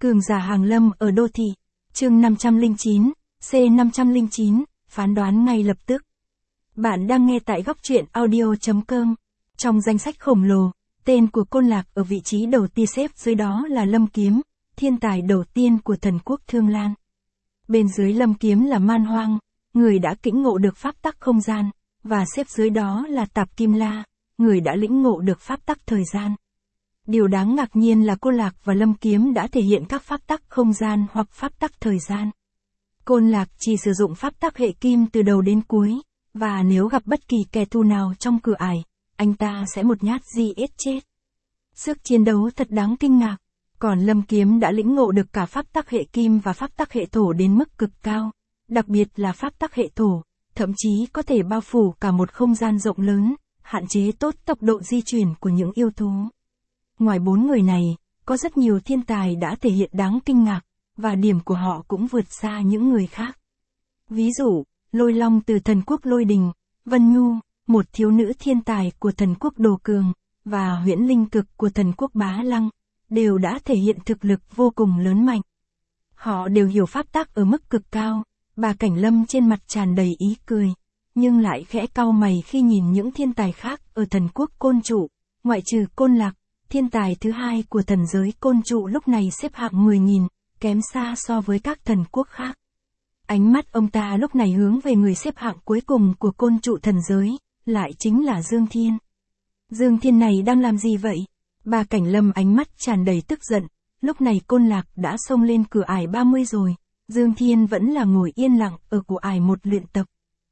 Cường giả hàng lâm ở đô thị. Chương 509, C509, phán đoán ngay lập tức. Bạn đang nghe tại góc truyện audio.com. Trong danh sách khổng lồ, tên của Côn Lạc ở vị trí đầu tiên, xếp dưới đó là Lâm Kiếm, thiên tài đầu tiên của thần quốc Thương Lan. Bên dưới Lâm Kiếm là Man Hoang, người đã lĩnh ngộ được pháp tắc không gian, và xếp dưới đó là Tạp Kim La, người đã lĩnh ngộ được pháp tắc thời gian. Điều đáng ngạc nhiên là Côn Lạc và Lâm Kiếm đã thể hiện các pháp tắc không gian hoặc pháp tắc thời gian. Côn Lạc chỉ sử dụng pháp tắc hệ kim từ đầu đến cuối, và nếu gặp bất kỳ kẻ thù nào trong cửa ải, anh ta sẽ một nhát giết chết. Sức chiến đấu thật đáng kinh ngạc. Còn Lâm Kiếm đã lĩnh ngộ được cả pháp tắc hệ kim và pháp tắc hệ thổ đến mức cực cao, đặc biệt là pháp tắc hệ thổ, thậm chí có thể bao phủ cả một không gian rộng lớn, hạn chế tốt tốc độ di chuyển của những yêu thú. Ngoài 4 người này, có rất nhiều thiên tài đã thể hiện đáng kinh ngạc, và điểm của họ cũng vượt xa những người khác. Ví dụ, Lôi Long từ thần quốc Lôi Đình, Vân Nhu, một thiếu nữ thiên tài của thần quốc Đồ Cường, và Huyễn Linh Cực của thần quốc Bá Lăng, đều đã thể hiện thực lực vô cùng lớn mạnh. Họ đều hiểu pháp tắc ở mức cực cao. Bà Cảnh Lâm trên mặt tràn đầy ý cười, nhưng lại khẽ cau mày khi nhìn những thiên tài khác ở thần quốc Côn Trụ, ngoại trừ Côn Lạc, thiên tài thứ hai của thần giới Côn Trụ lúc này xếp hạng 10.000, kém xa so với các thần quốc khác. Ánh mắt ông ta lúc này hướng về người xếp hạng cuối cùng của Côn Trụ thần giới, lại chính là Dương Thiên. Dương Thiên này đang làm gì vậy? Bà Cảnh Lâm ánh mắt tràn đầy tức giận, lúc này Côn Lạc đã xông lên cửa ải 30 rồi, Dương Thiên vẫn là ngồi yên lặng ở cửa ải một luyện tập.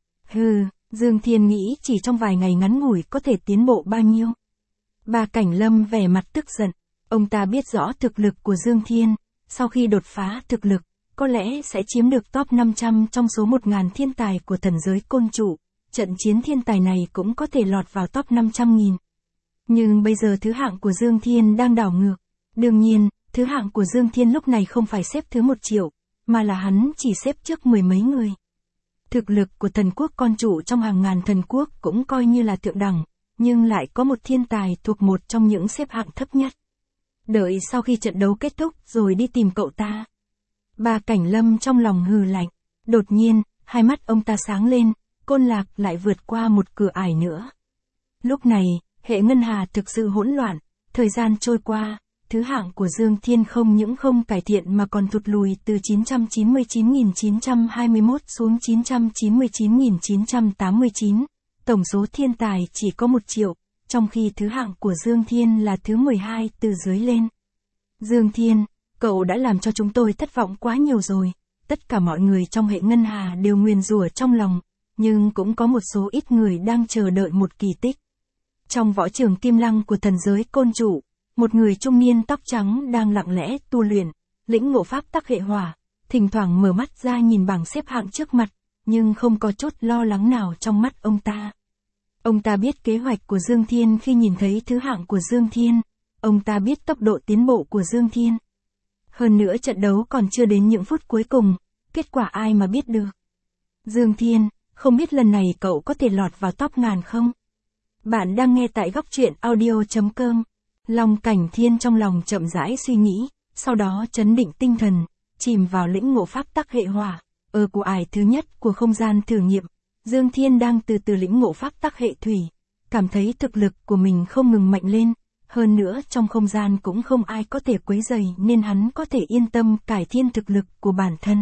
Dương Thiên nghĩ chỉ trong vài ngày ngắn ngủi có thể tiến bộ bao nhiêu. Bà Cảnh Lâm vẻ mặt tức giận, ông ta biết rõ thực lực của Dương Thiên, sau khi đột phá thực lực, có lẽ sẽ chiếm được top 500 trong số 1.000 thiên tài của thần giới Côn Trụ, trận chiến thiên tài này cũng có thể lọt vào top 500.000. Nhưng bây giờ thứ hạng của Dương Thiên đang đảo ngược. Đương nhiên, thứ hạng của Dương Thiên lúc này không phải xếp thứ 1 triệu, mà là hắn chỉ xếp trước 10 mấy người. Thực lực của thần quốc Con Trụ trong hàng ngàn thần quốc cũng coi như là thượng đẳng, nhưng lại có một thiên tài thuộc một trong những xếp hạng thấp nhất. Đợi sau khi trận đấu kết thúc rồi đi tìm cậu ta. Bà Cảnh Lâm trong lòng hừ lạnh. Đột nhiên, hai mắt ông ta sáng lên, Côn Lạc lại vượt qua một cửa ải nữa. Lúc này, hệ ngân hà thực sự hỗn loạn, thời gian trôi qua, thứ hạng của Dương Thiên không những không cải thiện mà còn thụt lùi từ 999.921 xuống 999.989, tổng số thiên tài chỉ có 1 triệu, trong khi thứ hạng của Dương Thiên là thứ 12 từ dưới lên. Dương Thiên, cậu đã làm cho chúng tôi thất vọng quá nhiều rồi, tất cả mọi người trong hệ ngân hà đều nguyền rủa trong lòng, nhưng cũng có một số ít người đang chờ đợi một kỳ tích. Trong võ trường Kim Lăng của thần giới Côn Trụ, một người trung niên tóc trắng đang lặng lẽ tu luyện, lĩnh ngộ pháp tắc hệ hỏa, thỉnh thoảng mở mắt ra nhìn bảng xếp hạng trước mặt, nhưng không có chút lo lắng nào trong mắt ông ta. Ông ta biết kế hoạch của Dương Thiên khi nhìn thấy thứ hạng của Dương Thiên, ông ta biết tốc độ tiến bộ của Dương Thiên. Hơn nữa trận đấu còn chưa đến những phút cuối cùng, kết quả ai mà biết được. Dương Thiên, không biết lần này cậu có thể lọt vào top 1000 không? Bạn đang nghe tại góc truyện audio.com. Long Cảnh Thiên trong lòng chậm rãi suy nghĩ, sau đó trấn định tinh thần, chìm vào lĩnh ngộ pháp tắc hệ hỏa. Ở cửa ải thứ nhất của không gian thử nghiệm, Dương Thiên đang từ từ lĩnh ngộ pháp tắc hệ thủy, cảm thấy thực lực của mình không ngừng mạnh lên, hơn nữa trong không gian cũng không ai có thể quấy rầy nên hắn có thể yên tâm cải thiện thực lực của bản thân.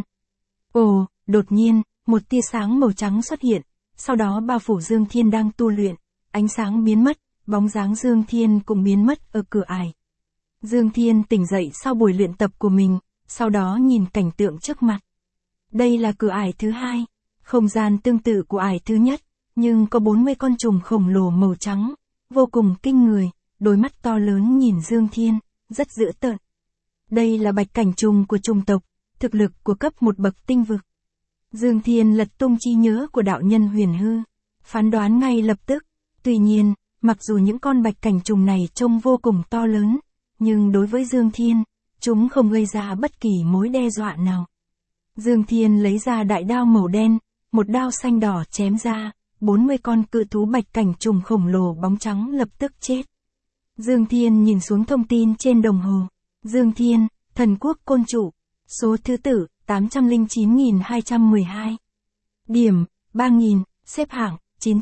Ồ, đột nhiên, một tia sáng màu trắng xuất hiện, sau đó bao phủ Dương Thiên đang tu luyện, ánh sáng biến mất, bóng dáng Dương Thiên cũng biến mất ở cửa ải. Dương Thiên tỉnh dậy sau buổi luyện tập của mình, sau đó nhìn cảnh tượng trước mặt. Đây là cửa ải thứ 2, không gian tương tự của ải thứ nhất, nhưng có 40 con trùng khổng lồ màu trắng, vô cùng kinh người, đôi mắt to lớn nhìn Dương Thiên, rất dữ tợn. Đây là bạch cảnh trùng của trùng tộc, thực lực của cấp 1 bậc tinh vực. Dương Thiên lật tung trí nhớ của đạo nhân Huyền Hư, phán đoán ngay lập tức. Tuy nhiên, mặc dù những con bạch cảnh trùng này trông vô cùng to lớn, nhưng đối với Dương Thiên, chúng không gây ra bất kỳ mối đe dọa nào. Dương Thiên lấy ra đại đao màu đen, một đao xanh đỏ chém ra, 40 con cự thú bạch cảnh trùng khổng lồ bóng trắng lập tức chết. Dương Thiên nhìn xuống thông tin trên đồng hồ. Dương Thiên, Thần quốc côn trụ. Số thứ tự, 809.212. Điểm, 3.000, xếp hạng,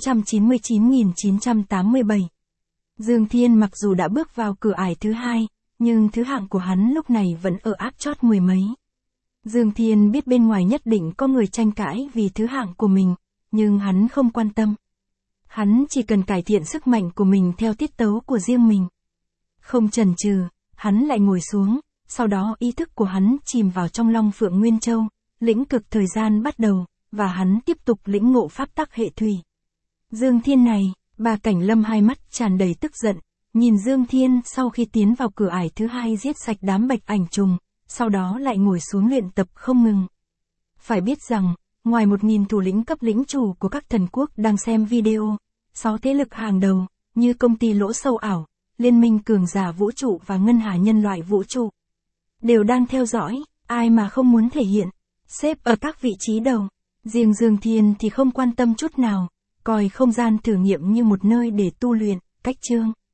999.987. Dương Thiên mặc dù đã bước vào cửa ải thứ hai, nhưng thứ hạng của hắn lúc này vẫn ở áp chót mười mấy. Dương Thiên biết bên ngoài nhất định có người tranh cãi vì thứ hạng của mình, nhưng hắn không quan tâm. Hắn chỉ cần cải thiện sức mạnh của mình theo tiết tấu của riêng mình. Không chần chừ, hắn lại ngồi xuống, sau đó ý thức của hắn chìm vào trong Long Phượng Nguyên Châu, lĩnh cực thời gian bắt đầu, và hắn tiếp tục lĩnh ngộ pháp tắc hệ thủy. Dương Thiên này, Bà Cảnh Lâm hai mắt tràn đầy tức giận, nhìn Dương Thiên sau khi tiến vào cửa ải thứ hai giết sạch đám bạch ảnh trùng, sau đó lại ngồi xuống luyện tập không ngừng. Phải biết rằng, ngoài 1.000 thủ lĩnh cấp lĩnh chủ của các thần quốc đang xem video, 6 thế lực hàng đầu, như công ty lỗ sâu ảo, Liên minh cường giả vũ trụ và Ngân hà nhân loại vũ trụ, đều đang theo dõi, ai mà không muốn thể hiện, xếp ở các vị trí đầu. Riêng Dương Thiên thì không quan tâm chút nào, coi không gian thử nghiệm như một nơi để tu luyện, cách chương.